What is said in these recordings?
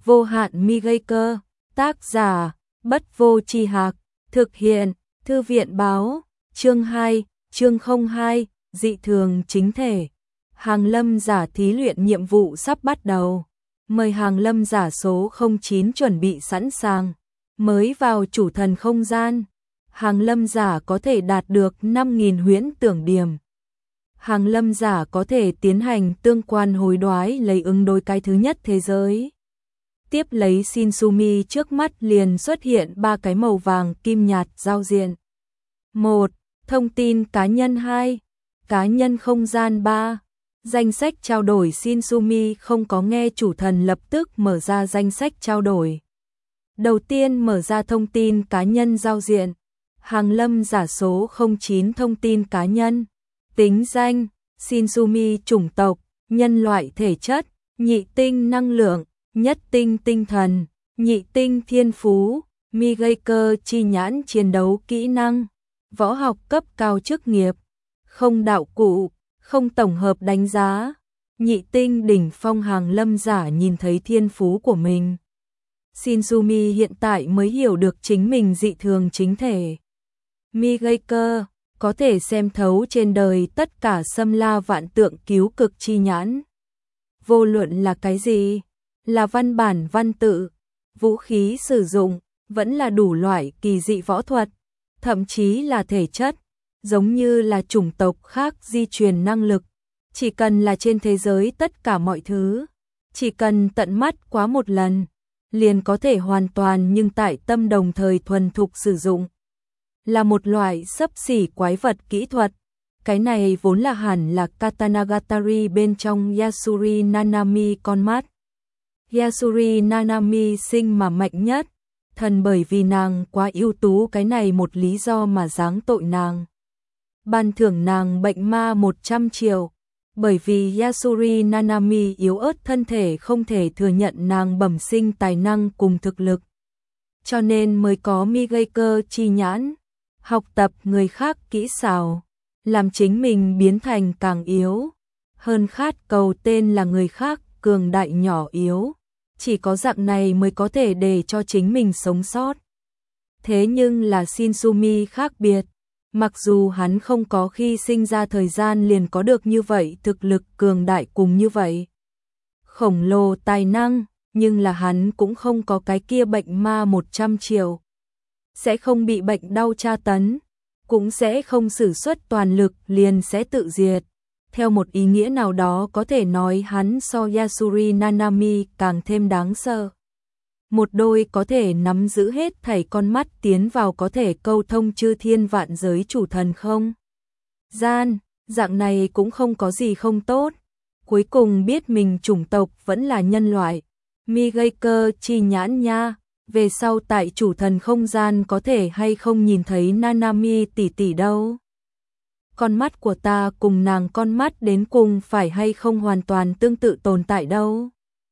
Vô hạn mi gây cơ, tác giả, Bất Vô Tri Hạc, thực hiện, Thư viện báo, chương 2, chương 02, dị thường chính thể. Hàng lâm giả thí luyện nhiệm vụ sắp bắt đầu. Mời hàng lâm giả số 09 chuẩn bị sẵn sàng. Mới vào chủ thần không gian, hàng lâm giả có thể đạt được 5.000 huyễn tưởng điểm. Hàng lâm giả có thể tiến hành tương quan hối đoái lấy ứng đối cái thứ nhất thế giới. Tiếp lấy Shinsumi trước mắt liền xuất hiện 3 cái màu vàng kim nhạt giao diện. 1. Thông tin cá nhân. 2. Cá nhân không gian. 3. Danh sách trao đổi. Shinsumi không có nghe chủ thần lập tức mở ra danh sách trao đổi. Đầu tiên mở ra thông tin cá nhân giao diện. Hàng lâm giả số 09 thông tin cá nhân. Tính danh, Shinsumi chủng tộc, nhân loại thể chất, nhị tinh năng lượng, nhất tinh tinh thần, nhị tinh thiên phú, mi gây cơ chi nhãn chiến đấu kỹ năng, võ học cấp cao chức nghiệp, không đạo cụ, không tổng hợp đánh giá, nhị tinh đỉnh phong. Hàng lâm giả nhìn thấy thiên phú của mình. Shinsumi hiện tại mới hiểu được chính mình dị thường chính thể. Mi gây cơ, có thể xem thấu trên đời tất cả xâm la vạn tượng cứu cực chi nhãn. Vô luận là cái gì, là văn bản văn tự, vũ khí sử dụng, vẫn là đủ loại kỳ dị võ thuật, thậm chí là thể chất, giống như là chủng tộc khác di truyền năng lực. Chỉ cần là trên thế giới tất cả mọi thứ, chỉ cần tận mắt quá một lần, liền có thể hoàn toàn nhưng tại tâm đồng thời thuần thục sử dụng. Là một loại xấp xỉ quái vật kỹ thuật. Cái này vốn là hẳn là Katanagatari bên trong Yasuri Nanami con mắt. Yasuri Nanami sinh mà mạnh nhất, thần bởi vì nàng quá ưu tú, cái này một lý do mà giáng tội nàng. Ban thưởng nàng bệnh ma 100 triệu, bởi vì Yasuri Nanami yếu ớt thân thể không thể thừa nhận nàng bẩm sinh tài năng cùng thực lực. Cho nên mới có mi gây cơ chi nhãn, học tập người khác kỹ xảo, làm chính mình biến thành càng yếu hơn, khát cầu tên là người khác cường đại nhỏ yếu. Chỉ có dạng này mới có thể để cho chính mình sống sót. Thế nhưng là Shinsumi khác biệt. Mặc dù hắn không có khi sinh ra thời gian liền có được như vậy thực lực cường đại cùng như vậy khổng lồ tài năng, nhưng là hắn cũng không có cái kia bệnh ma 100 triệu. Sẽ không bị bệnh đau tra tấn, cũng sẽ không sử xuất toàn lực liền sẽ tự diệt. Theo một ý nghĩa nào đó có thể nói hắn so Yasuri Nanami càng thêm đáng sợ. Một đôi có thể nắm giữ hết thảy con mắt tiến vào có thể câu thông chư thiên vạn giới chủ thần không gian, dạng này cũng không có gì không tốt. Cuối cùng biết mình chủng tộc vẫn là nhân loại. Mi gây cơ chi nhãn nha, về sau tại chủ thần không gian có thể hay không nhìn thấy Nanami tỷ tỷ đâu. Con mắt của ta cùng nàng con mắt đến cùng phải hay không hoàn toàn tương tự tồn tại đâu.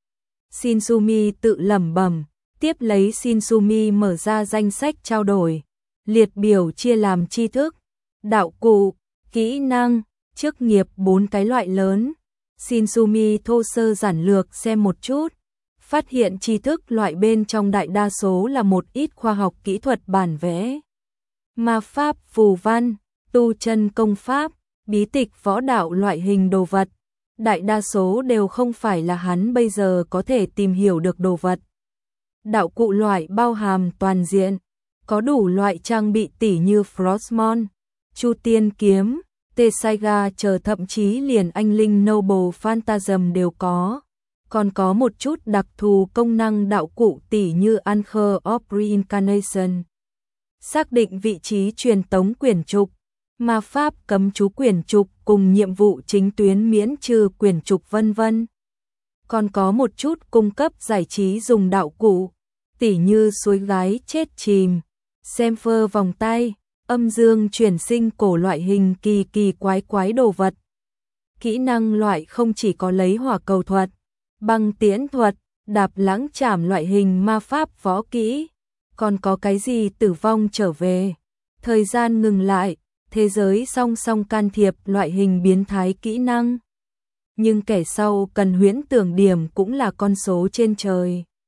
Shinsumi tự lẩm bẩm. Tiếp lấy Shinsumi mở ra danh sách trao đổi, liệt biểu chia làm tri thức, đạo cụ, kỹ năng, chức nghiệp 4 cái loại lớn. Shinsumi thô sơ giản lược xem một chút, phát hiện tri thức loại bên trong đại đa số là một ít khoa học kỹ thuật bản vẽ, ma pháp phù văn, tu chân công pháp, bí tịch võ đạo loại hình đồ vật. Đại đa số đều không phải là hắn bây giờ có thể tìm hiểu được đồ vật. Đạo cụ loại bao hàm toàn diện, có đủ loại trang bị tỉ như Frostmourne, Chu Tiên kiếm, Tessaiga chờ, thậm chí liền anh linh Noble Phantasm đều có. Còn có một chút đặc thù công năng đạo cụ tỉ như Anchor of Reincarnation, xác định vị trí truyền tống quyển trục, ma pháp cấm chú quyển trục cùng nhiệm vụ chính tuyến miễn trừ quyển trục vân vân. Còn có một chút cung cấp giải trí dùng đạo cụ, tỉ như suối gái chết chìm, xem phơ vòng tay, âm dương chuyển sinh cổ loại hình kỳ kỳ quái quái đồ vật. Kỹ năng loại không chỉ có lấy hỏa cầu thuật, băng tiễn thuật, đạp lãng chảm loại hình ma pháp võ kỹ, còn có cái gì tử vong trở về, thời gian ngừng lại, thế giới song song can thiệp loại hình biến thái kỹ năng. Nhưng kẻ sau cần huyễn tưởng điểm cũng là con số trên trời.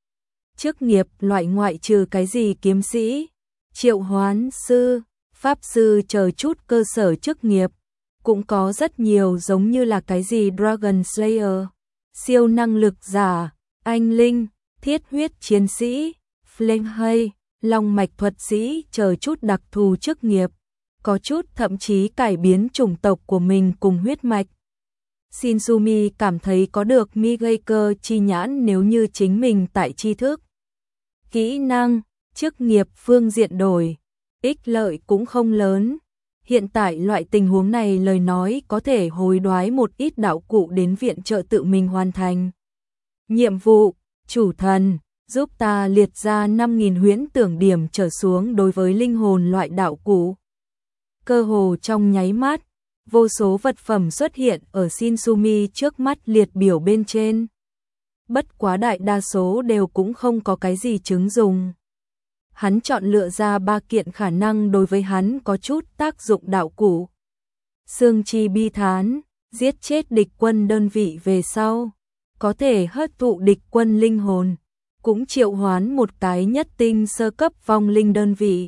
Chức nghiệp loại ngoại trừ cái gì kiếm sĩ, triệu hoán sư, pháp sư chờ chút cơ sở chức nghiệp, cũng có rất nhiều giống như là cái gì Dragon Slayer, siêu năng lực giả, anh linh, thiết huyết chiến sĩ, flame hay, long mạch thuật sĩ chờ chút đặc thù chức nghiệp, có chút thậm chí cải biến chủng tộc của mình cùng huyết mạch. Shinsumi cảm thấy có được Migaker chi nhãn nếu như chính mình tại tri thức, kỹ năng, chức nghiệp phương diện đổi, ích lợi cũng không lớn. Hiện tại loại tình huống này lời nói có thể hối đoái một ít đạo cụ đến viện trợ tự mình hoàn thành. Nhiệm vụ, chủ thần, giúp ta liệt ra 5.000 huyễn tưởng điểm trở xuống đối với linh hồn loại đạo cụ. Cơ hồ trong nháy mắt, vô số vật phẩm xuất hiện ở Shinsumi trước mắt liệt biểu bên trên. Bất quá đại đa số đều cũng không có cái gì chứng dùng. Hắn chọn lựa ra 3 kiện khả năng đối với hắn có chút tác dụng đạo cụ. Xương chi bi thán, giết chết địch quân đơn vị về sau, có thể hấp thụ địch quân linh hồn, cũng triệu hoán một cái nhất tinh sơ cấp vong linh đơn vị.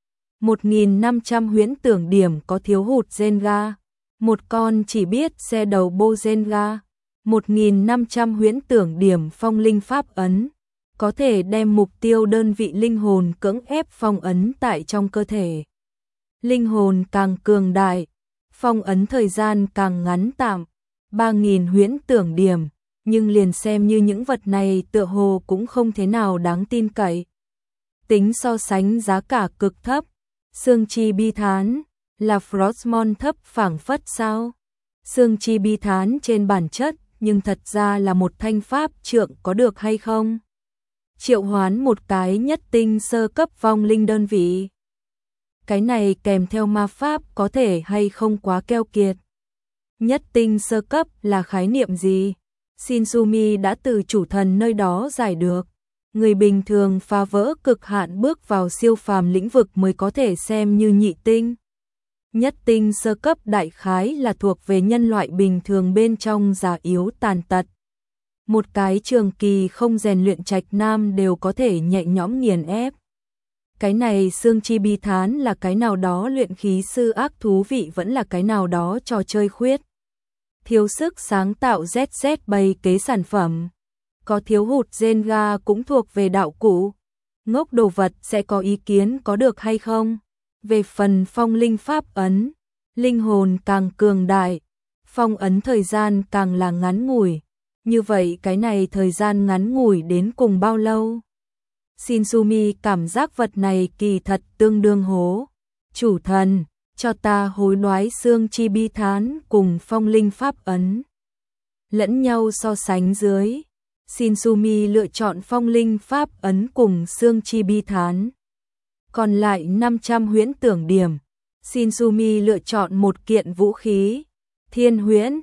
1.500 huyễn tưởng điểm có thiếu hụt Zenga, một con chỉ biết xe đầu bô Zenga, 1.500 huyễn tưởng điểm phong linh pháp ấn, có thể đem mục tiêu đơn vị linh hồn cưỡng ép phong ấn tại trong cơ thể. Linh hồn càng cường đại, phong ấn thời gian càng ngắn tạm, 3.000 huyễn tưởng điểm, nhưng liền xem như những vật này tựa hồ cũng không thế nào đáng tin cậy. Tính so sánh giá cả cực thấp, xương chi bi thán, là Frostmourne thấp phảng phất sao? Xương chi bi thán trên bản chất, nhưng thật ra là một thanh pháp trượng có được hay không? Triệu hoán một cái nhất tinh sơ cấp vong linh đơn vị. Cái này kèm theo ma pháp có thể hay không quá keo kiệt? Nhất tinh sơ cấp là khái niệm gì? Shinsumi đã từ chủ thần nơi đó giải được. Người bình thường phá vỡ cực hạn bước vào siêu phàm lĩnh vực mới có thể xem như nhị tinh. Nhất tinh sơ cấp đại khái là thuộc về nhân loại bình thường bên trong già yếu tàn tật. Một cái trường kỳ không rèn luyện trạch nam đều có thể nhẹ nhõm nghiền ép. Cái này xương chi bi thán là cái nào đó luyện khí sư ác thú vị vẫn là cái nào đó trò chơi khuyết. Thiếu sức sáng tạo ZZ bày kế sản phẩm. Có thiếu hụt Zenga cũng thuộc về đạo cụ. Ngốc đồ vật sẽ có ý kiến có được hay không? Về phần phong linh pháp ấn, linh hồn càng cường đại, phong ấn thời gian càng là ngắn ngủi. Như vậy cái này thời gian ngắn ngủi đến cùng bao lâu? Shinsumi cảm giác vật này kỳ thật tương đương hố. Chủ thần, cho ta hối đoái xương chi bi thán cùng phong linh pháp ấn. Lẫn nhau so sánh dưới, Shinsumi lựa chọn phong linh pháp ấn cùng xương chi bi thán. Còn lại 500 huyễn tưởng điểm, Shinsumi lựa chọn một kiện vũ khí. Thiên huyễn,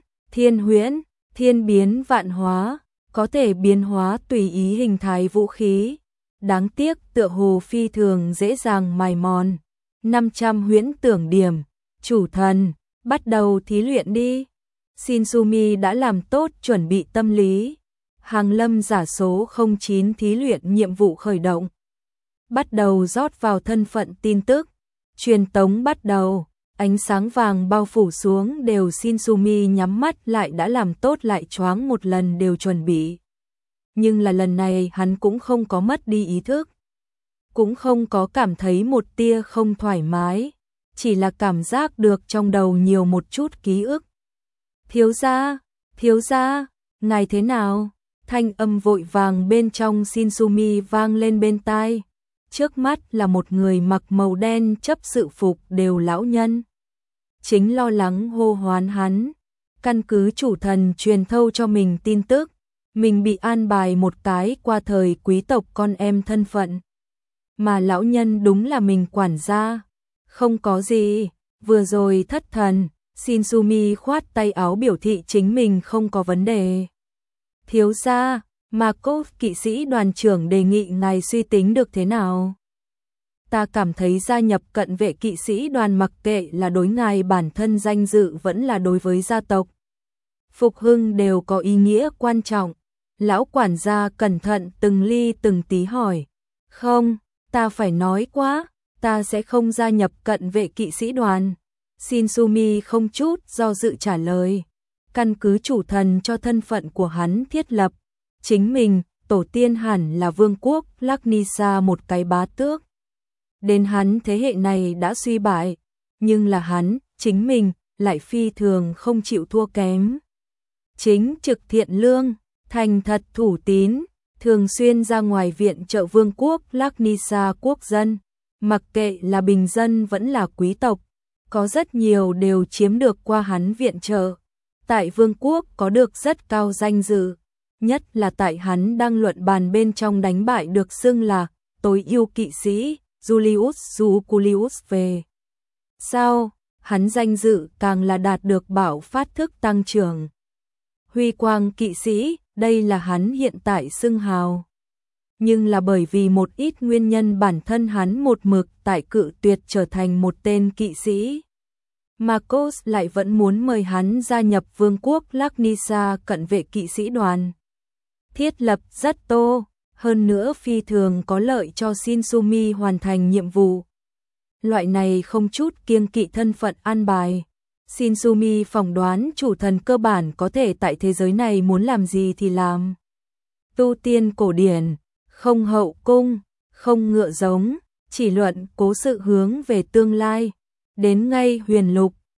thiên biến vạn hóa, có thể biến hóa tùy ý hình thái vũ khí. Đáng tiếc tựa hồ phi thường dễ dàng mài mòn. 500 huyễn tưởng điểm, chủ thần, bắt đầu thí luyện đi. Shinsumi đã làm tốt chuẩn bị tâm lý. Hàng lâm giả số 09 thí luyện nhiệm vụ khởi động. Bắt đầu rót vào thân phận tin tức. Truyền tống bắt đầu. Ánh sáng vàng bao phủ xuống đều Shinsumi nhắm mắt lại đã làm tốt lại choáng một lần đều chuẩn bị. Nhưng là lần này hắn cũng không có mất đi ý thức. Cũng không có cảm thấy một tia không thoải mái. Chỉ là cảm giác được trong đầu nhiều một chút ký ức. Thiếu gia, ngài thế nào? Thanh âm vội vàng bên trong Shinsumi vang lên bên tai. Trước mắt là một người mặc màu đen chấp sự phục đều lão nhân. Chính lo lắng hô hoán hắn. Căn cứ chủ thần truyền thâu cho mình tin tức. Mình bị an bài một cái qua thời quý tộc con em thân phận. Mà lão nhân đúng là mình quản gia. Không có gì, vừa rồi thất thần. Shinsumi khoát tay áo biểu thị chính mình không có vấn đề. Thiếu gia, Markov kỵ sĩ đoàn trưởng đề nghị ngài suy tính được thế nào? Ta cảm thấy gia nhập cận vệ kỵ sĩ đoàn mặc kệ là đối ngài bản thân danh dự vẫn là đối với gia tộc. Phục hưng đều có ý nghĩa quan trọng. Lão quản gia cẩn thận từng ly từng tí hỏi. Không, ta phải nói quá, ta sẽ không gia nhập cận vệ kỵ sĩ đoàn. Shinsumi không chút do dự trả lời. Căn cứ chủ thần cho thân phận của hắn thiết lập, chính mình, tổ tiên hẳn là vương quốc Laknisa một cái bá tước. Đến hắn thế hệ này đã suy bại, nhưng là hắn, chính mình, lại phi thường không chịu thua kém. Chính trực thiện lương, thành thật thủ tín, thường xuyên ra ngoài viện trợ vương quốc Laknisa quốc dân, mặc kệ là bình dân vẫn là quý tộc, có rất nhiều đều chiếm được qua hắn viện trợ. Tại vương quốc có được rất cao danh dự, nhất là tại hắn đang luận bàn bên trong đánh bại được xưng là tối ưu kỵ sĩ Julius Juculius về. Sau, hắn danh dự càng là đạt được bạo phát thức tăng trưởng. Huy quang kỵ sĩ, đây là hắn hiện tại xưng hào. Nhưng là bởi vì một ít nguyên nhân bản thân hắn một mực tại cự tuyệt trở thành một tên kỵ sĩ. Marcos lại vẫn muốn mời hắn gia nhập vương quốc Laknisa cận vệ kỵ sĩ đoàn. Thiết lập rất tô, hơn nữa phi thường có lợi cho Shinsumi hoàn thành nhiệm vụ. Loại này không chút kiêng kỵ thân phận an bài. Shinsumi phỏng đoán chủ thần cơ bản có thể tại thế giới này muốn làm gì thì làm. Tu tiên cổ điển, không hậu cung, không ngựa giống, chỉ luận cố sự hướng về tương lai. Đến ngay huyền lục,